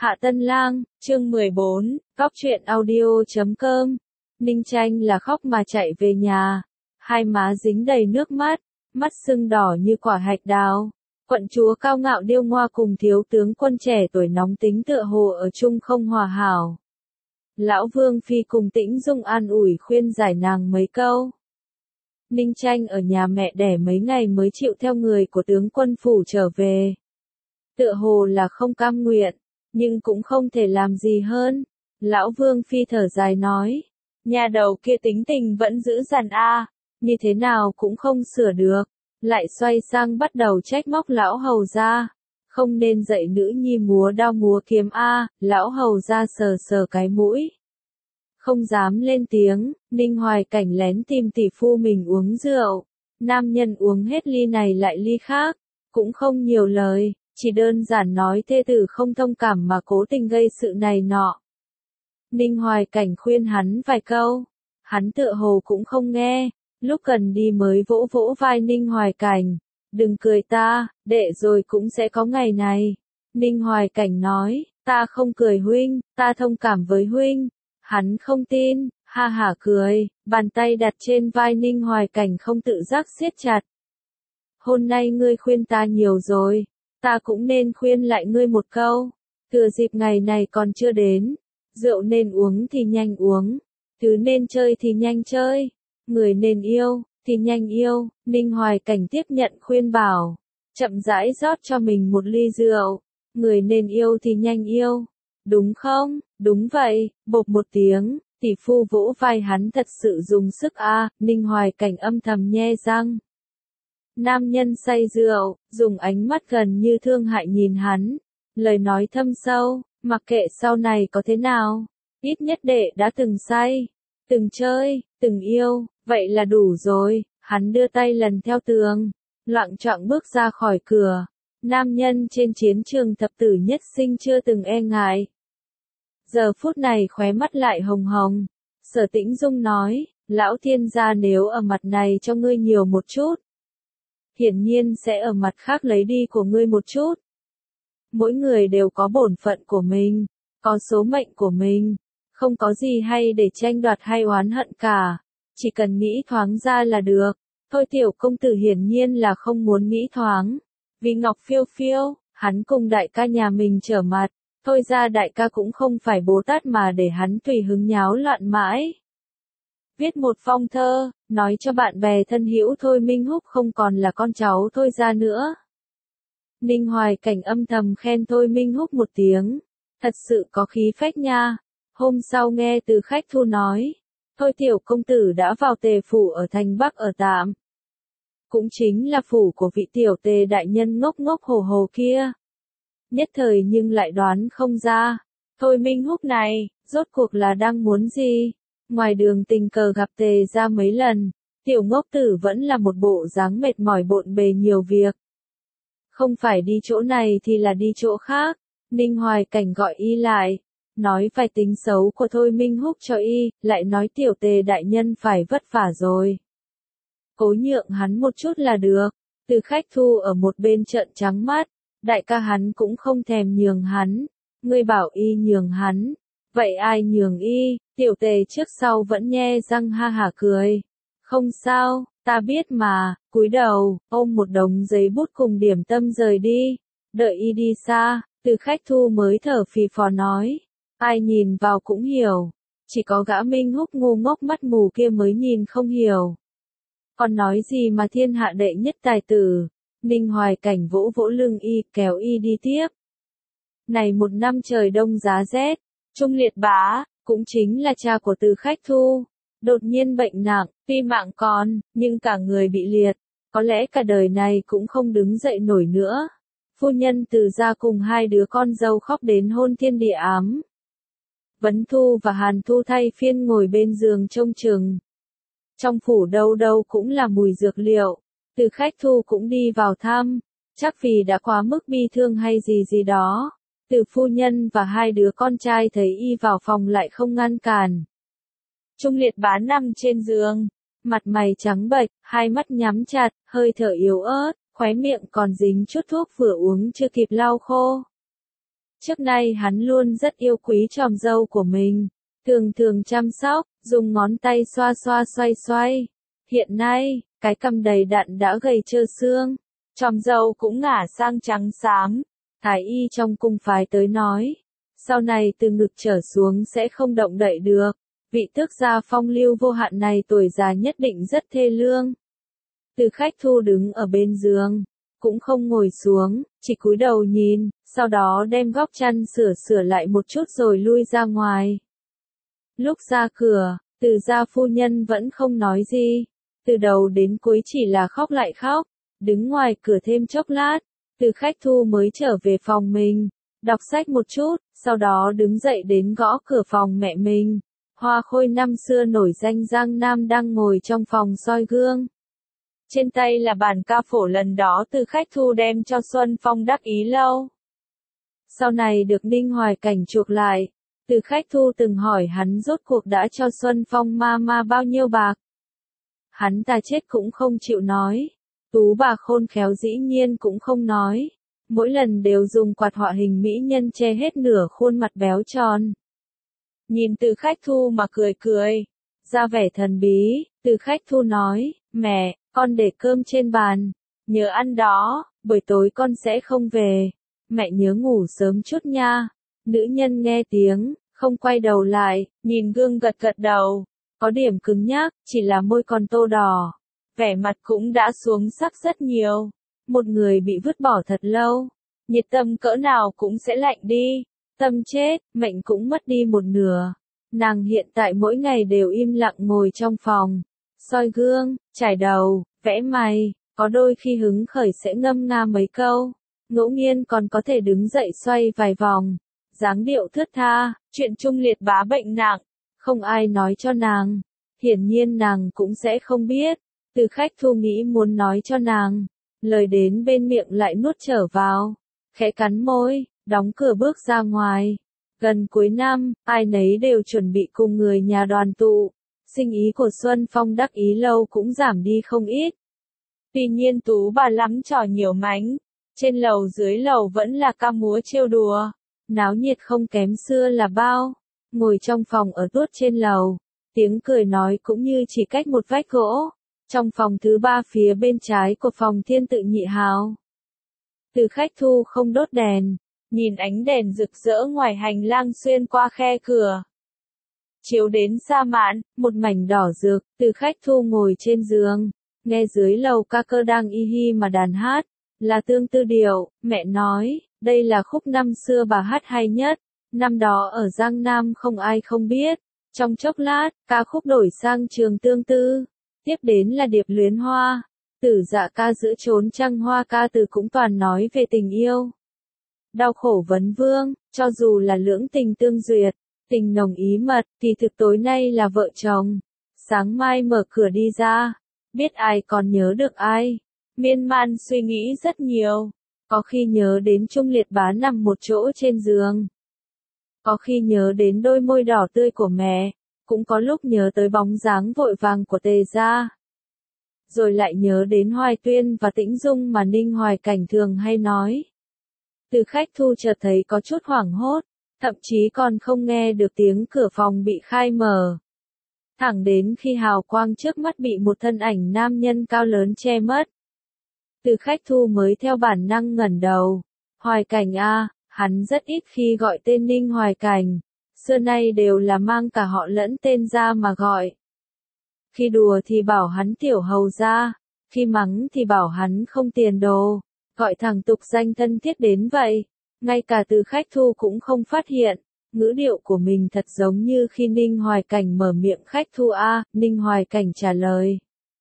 Hạ Tân Lang, chương 14, Cóc truyện audio.com. Ninh Tranh là khóc mà chạy về nhà, hai má dính đầy nước mắt, mắt sưng đỏ như quả hạch đào. Quận chúa cao ngạo điêu ngoa cùng thiếu tướng quân trẻ tuổi nóng tính tựa hồ ở chung không hòa hảo. Lão Vương Phi cùng Tĩnh Dung an ủi khuyên giải nàng mấy câu. Ninh Tranh ở nhà mẹ đẻ mấy ngày mới chịu theo người của tướng quân phủ trở về. Tựa hồ là không cam nguyện, nhưng cũng không thể làm gì hơn. Lão Vương Phi thở dài nói, nhà đầu kia tính tình vẫn dữ dằn như thế nào cũng không sửa được. Lại xoay sang bắt đầu trách móc lão hầu gia, không nên dạy nữ nhi múa đao múa kiếm lão hầu gia sờ sờ cái mũi. Không dám lên tiếng, Ninh Hoài Cảnh lén tìm tỷ phu mình uống rượu. Nam nhân uống hết ly này lại ly khác, cũng không nhiều lời, chỉ đơn giản nói thê tử không thông cảm mà cố tình gây sự này nọ. Ninh Hoài Cảnh khuyên hắn vài câu, hắn tựa hồ cũng không nghe, lúc cần đi mới vỗ vỗ vai Ninh Hoài Cảnh, đừng cười ta, đệ rồi cũng sẽ có ngày này. Ninh Hoài Cảnh nói, ta không cười huynh, ta thông cảm với huynh. Hắn không tin, ha hả cười, bàn tay đặt trên vai Ninh Hoài Cảnh không tự giác siết chặt. Hôm nay ngươi khuyên ta nhiều rồi, ta cũng nên khuyên lại ngươi một câu. Thừa dịp ngày này còn chưa đến, rượu nên uống thì nhanh uống, thứ nên chơi thì nhanh chơi, người nên yêu thì nhanh yêu. Ninh Hoài Cảnh tiếp nhận khuyên bảo, chậm rãi rót cho mình một ly rượu, người nên yêu thì nhanh yêu. Đúng không? Đúng vậy, bộp một tiếng, tỷ phu vỗ vai hắn thật sự dùng sức Ninh Hoài Cảnh âm thầm nhe răng. Nam nhân say rượu, dùng ánh mắt gần như thương hại nhìn hắn, lời nói thâm sâu, mặc kệ sau này có thế nào, ít nhất đệ đã từng say, từng chơi, từng yêu, vậy là đủ rồi. Hắn đưa tay lần theo tường, loạng choạng bước ra khỏi cửa. Nam nhân trên chiến trường thập tử nhất sinh chưa từng e ngại. Giờ phút này khóe mắt lại hồng hồng. Sở Tĩnh Dung nói, lão thiên gia nếu ở mặt này cho ngươi nhiều một chút, hiển nhiên sẽ ở mặt khác lấy đi của ngươi một chút. Mỗi người đều có bổn phận của mình, có số mệnh của mình, không có gì hay để tranh đoạt hay oán hận cả, chỉ cần nghĩ thoáng ra là được. Thôi tiểu công tử hiển nhiên là không muốn nghĩ thoáng, vì Ngọc Phiêu Phiêu, hắn cùng đại ca nhà mình trở mặt. Thôi ra đại ca cũng không phải Bồ Tát mà để hắn tùy hứng nháo loạn mãi. Viết một phong thơ, nói cho bạn bè thân hữu Thôi Minh Húc không còn là con cháu Thôi ra nữa. Ninh Hoài Cảnh âm thầm khen Thôi Minh Húc một tiếng, thật sự có khí phách nha. Hôm sau nghe từ khách thu nói, Thôi tiểu công tử đã vào Tề phủ ở thành Bắc ở tạm. Cũng chính là phủ của vị tiểu Tề đại nhân ngốc ngốc hồ hồ kia. Nhất thời nhưng lại đoán không ra, Thôi Minh Húc này, rốt cuộc là đang muốn gì? Ngoài đường tình cờ gặp Tề ra mấy lần, tiểu ngốc tử vẫn là một bộ dáng mệt mỏi bộn bề nhiều việc. Không phải đi chỗ này thì là đi chỗ khác. Ninh Hoài Cảnh gọi y lại, nói vài tính xấu của Thôi Minh Húc cho y, lại nói tiểu Tề đại nhân phải vất vả rồi. Cố nhượng hắn một chút là được. Từ khách thu ở một bên trợn trắng mắt. Đại ca hắn cũng không thèm nhường hắn, ngươi bảo y nhường hắn, vậy ai nhường y? Tiểu Tề trước sau vẫn nhe răng ha hả cười. Không sao, ta biết mà. Cúi đầu, ôm một đống giấy bút cùng điểm tâm rời đi. Đợi y đi xa, Từ khách thu mới thở phì phò nói, ai nhìn vào cũng hiểu, chỉ có gã Minh Húc ngu ngốc mắt mù kia mới nhìn không hiểu. Còn nói gì mà thiên hạ đệ nhất tài tử. Ninh Hoài Cảnh vỗ vỗ lưng y, kéo y đi tiếp. Này một năm trời đông giá rét, Trung Liệt Bá, cũng chính là cha của Từ khách thu, đột nhiên bệnh nặng, tuy mạng còn, nhưng cả người bị liệt, có lẽ cả đời này cũng không đứng dậy nổi nữa. Phu nhân Từ gia cùng hai đứa con dâu khóc đến hôn thiên địa ám. Vấn Thu và Hàn Thu thay phiên ngồi bên giường trông chừng. Trong phủ đâu đâu cũng là mùi dược liệu. Từ khách thu cũng đi vào thăm, chắc vì đã quá mức bi thương hay gì gì đó. Từ phu nhân và hai đứa con trai thấy y vào phòng lại không ngăn cản. Trung Liệt Bá nằm trên giường, mặt mày trắng bệch, hai mắt nhắm chặt, hơi thở yếu ớt, khóe miệng còn dính chút thuốc vừa uống chưa kịp lau khô. Trước nay hắn luôn rất yêu quý tròm râu của mình, thường thường chăm sóc, dùng ngón tay xoa xoa xoay xoay. Hiện nay, cái cằm đầy đặn đã gầy trơ xương, tròm râu cũng ngả sang trắng xám. Thái y trong cung phái tới nói, sau này từ ngực trở xuống sẽ không động đậy được. Vị tước gia phong lưu vô hạn này tuổi già nhất định rất thê lương. Từ Khách Thu đứng ở bên giường, cũng không ngồi xuống, chỉ cúi đầu nhìn, sau đó đem góc chăn sửa sửa lại một chút rồi lui ra ngoài. Lúc ra cửa, Từ gia phu nhân vẫn không nói gì, từ đầu đến cuối chỉ là khóc lại khóc, đứng ngoài cửa thêm chốc lát, Từ Khách Thu mới trở về phòng mình, đọc sách một chút, sau đó đứng dậy đến gõ cửa phòng mẹ mình. Hoa Khôi năm xưa nổi danh Giang Nam đang ngồi trong phòng soi gương. Trên tay là bản ca phổ lần đó Từ Khách Thu đem cho Xuân Phong đắc ý lâu. Sau này được Ninh Hoài Cảnh chuộc lại, Từ Khách Thu từng hỏi hắn rốt cuộc đã cho Xuân Phong ma bao nhiêu bạc. Hắn ta chết cũng không chịu nói. Tú bà khôn khéo dĩ nhiên cũng không nói. Mỗi lần đều dùng quạt họa hình mỹ nhân che hết nửa khuôn mặt béo tròn. Nhìn Từ Khách Thu mà cười cười, ra vẻ thần bí, Từ Khách Thu nói, mẹ, con để cơm trên bàn, nhớ ăn đó, buổi tối con sẽ không về, mẹ nhớ ngủ sớm chút nha. Nữ nhân nghe tiếng, không quay đầu lại, nhìn gương gật gật đầu, có điểm cứng nhắc, chỉ là môi còn tô đỏ, vẻ mặt cũng đã xuống sắc rất nhiều. Một người bị vứt bỏ thật lâu, nhiệt tâm cỡ nào cũng sẽ lạnh đi. Tâm chết, mệnh cũng mất đi một nửa. Nàng hiện tại mỗi ngày đều im lặng ngồi trong phòng, soi gương, chải đầu, vẽ mày, có đôi khi hứng khởi sẽ ngâm nga mấy câu, ngẫu nhiên còn có thể đứng dậy xoay vài vòng, dáng điệu thướt tha. Chuyện Trung Liệt Bá bệnh nặng, không ai nói cho nàng, hiển nhiên nàng cũng sẽ không biết. Từ Khách Thu nghĩ muốn nói cho nàng, lời đến bên miệng lại nuốt trở vào, khẽ cắn môi, đóng cửa bước ra ngoài. Gần cuối năm, ai nấy đều chuẩn bị cùng người nhà đoàn tụ. Sinh ý của Xuân Phong đắc ý lâu cũng giảm đi không ít. Tuy nhiên Tú bà lắm trò nhiều mánh. Trên lầu dưới lầu vẫn là ca múa trêu đùa. Náo nhiệt không kém xưa là bao. Ngồi trong phòng ở tuốt trên lầu. Tiếng cười nói cũng như chỉ cách một vách gỗ. Trong phòng thứ ba phía bên trái của phòng Thiên Tự Nhị Hào. Từ Khách Thu không đốt đèn. Nhìn ánh đèn rực rỡ ngoài hành lang xuyên qua khe cửa. Chiếu đến xa mạn, một mảnh đỏ rực, Từ Khách Thu ngồi trên giường, nghe dưới lầu ca cơ đang y hi mà đàn hát, là Tương Tư Điệu. Mẹ nói, đây là khúc năm xưa bà hát hay nhất, năm đó ở Giang Nam không ai không biết. Trong chốc lát, ca khúc đổi sang Trường Tương Tư, tiếp đến là Điệp Luyến Hoa, Tử Dạ ca giữa chốn trăng hoa, ca từ cũng toàn nói về tình yêu. Đau khổ vấn vương, cho dù là lưỡng tình tương duyệt, tình nồng ý mật, thì thực tối nay là vợ chồng. Sáng mai mở cửa đi ra, biết ai còn nhớ được ai. Miên man suy nghĩ rất nhiều, có khi nhớ đến Trung Liệt Bá nằm một chỗ trên giường. Có khi nhớ đến đôi môi đỏ tươi của mẹ, cũng có lúc nhớ tới bóng dáng vội vàng của Tề gia. Rồi lại nhớ đến Hoài Tuyên và Tĩnh Dung mà Ninh Hoài Cảnh thường hay nói. Từ Khách Thu chợt thấy có chút hoảng hốt, thậm chí còn không nghe được tiếng cửa phòng bị khai mở. Thẳng đến khi hào quang trước mắt bị một thân ảnh nam nhân cao lớn che mất. Từ Khách Thu mới theo bản năng ngẩng đầu. Hoài Cảnh a, hắn rất ít khi gọi tên Ninh Hoài Cảnh, xưa nay đều là mang cả họ lẫn tên ra mà gọi. Khi đùa thì bảo hắn tiểu hầu gia, khi mắng thì bảo hắn không tiền đồ. Gọi thẳng tục danh thân thiết đến vậy, ngay cả Từ Khách Thu cũng không phát hiện, ngữ điệu của mình thật giống như khi Ninh Hoài Cảnh mở miệng. Khách Thu a, Ninh Hoài Cảnh trả lời.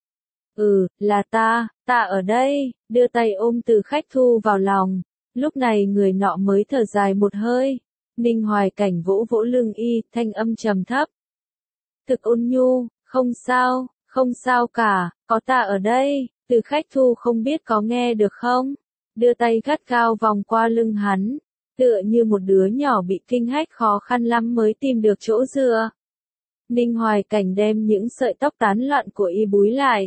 Là ta ở đây, đưa tay ôm Từ Khách Thu vào lòng, lúc này người nọ mới thở dài một hơi. Ninh Hoài Cảnh vỗ vỗ lưng y, thanh âm trầm thấp. Thực ôn nhu, không sao cả, có ta ở đây. Từ Khách Thu không biết có nghe được không? Đưa tay gắt gao vòng qua lưng hắn, tựa như một đứa nhỏ bị kinh hách khó khăn lắm mới tìm được chỗ dựa. Ninh Hoài Cảnh đem những sợi tóc tán loạn của y búi lại.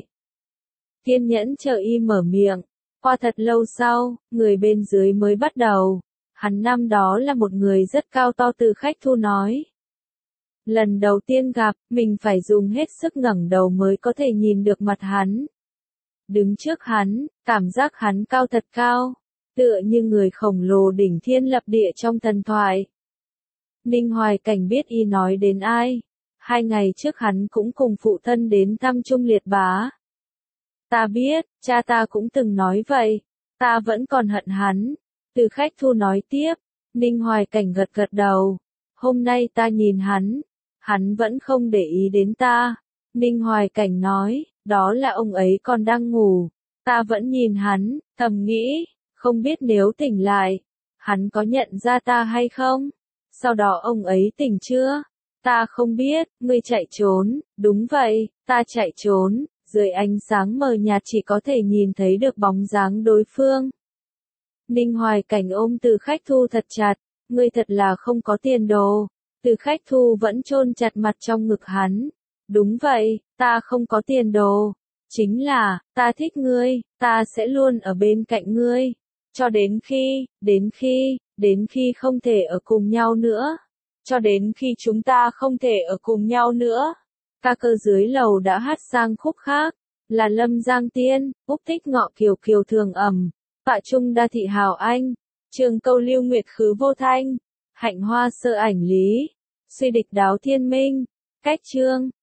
Kiên nhẫn chờ y mở miệng. Qua thật lâu sau, người bên dưới mới bắt đầu. Hắn năm đó là một người rất cao to, Từ Khách Thu nói. Lần đầu tiên gặp, mình phải dùng hết sức ngẩng đầu mới có thể nhìn được mặt hắn. Đứng trước hắn, cảm giác hắn cao thật cao, tựa như người khổng lồ đỉnh thiên lập địa trong thần thoại. Ninh Hoài Cảnh biết y nói đến ai. 2 ngày trước hắn cũng cùng phụ thân đến thăm Trung Liệt Bá. Ta biết, cha ta cũng từng nói vậy. Ta vẫn còn hận hắn. Từ Khách Thu nói tiếp. Ninh Hoài Cảnh gật gật đầu. Hôm nay ta nhìn hắn vẫn không để ý đến ta. Ninh Hoài Cảnh nói, đó là ông ấy còn đang ngủ. Ta vẫn nhìn hắn, thầm nghĩ, không biết nếu tỉnh lại, hắn có nhận ra ta hay không? Sau đó ông ấy tỉnh chưa? Ta không biết, ngươi chạy trốn, đúng vậy, ta chạy trốn, dưới ánh sáng mờ nhạt chỉ có thể nhìn thấy được bóng dáng đối phương. Ninh Hoài Cảnh ôm Từ Khách Thu thật chặt, ngươi thật là không có tiền đồ. Từ Khách Thu vẫn chôn chặt mặt trong ngực hắn. Đúng vậy, ta không có tiền đồ. Chính là, ta thích ngươi, ta sẽ luôn ở bên cạnh ngươi. Cho đến khi không thể ở cùng nhau nữa. Cho đến khi chúng ta không thể ở cùng nhau nữa. Ca cơ dưới lầu đã hát sang khúc khác. Là Lâm Giang Tiên, Úc Tích Ngọ Kiều Kiều Thường Ẩm, Pạ Trung Đa Thị Hào Anh, Trường Câu Lưu Nguyệt Khứ Vô Thanh, Hạnh Hoa Sơ Ảnh Lý, Suy Địch Đáo Thiên Minh, Cách Chương.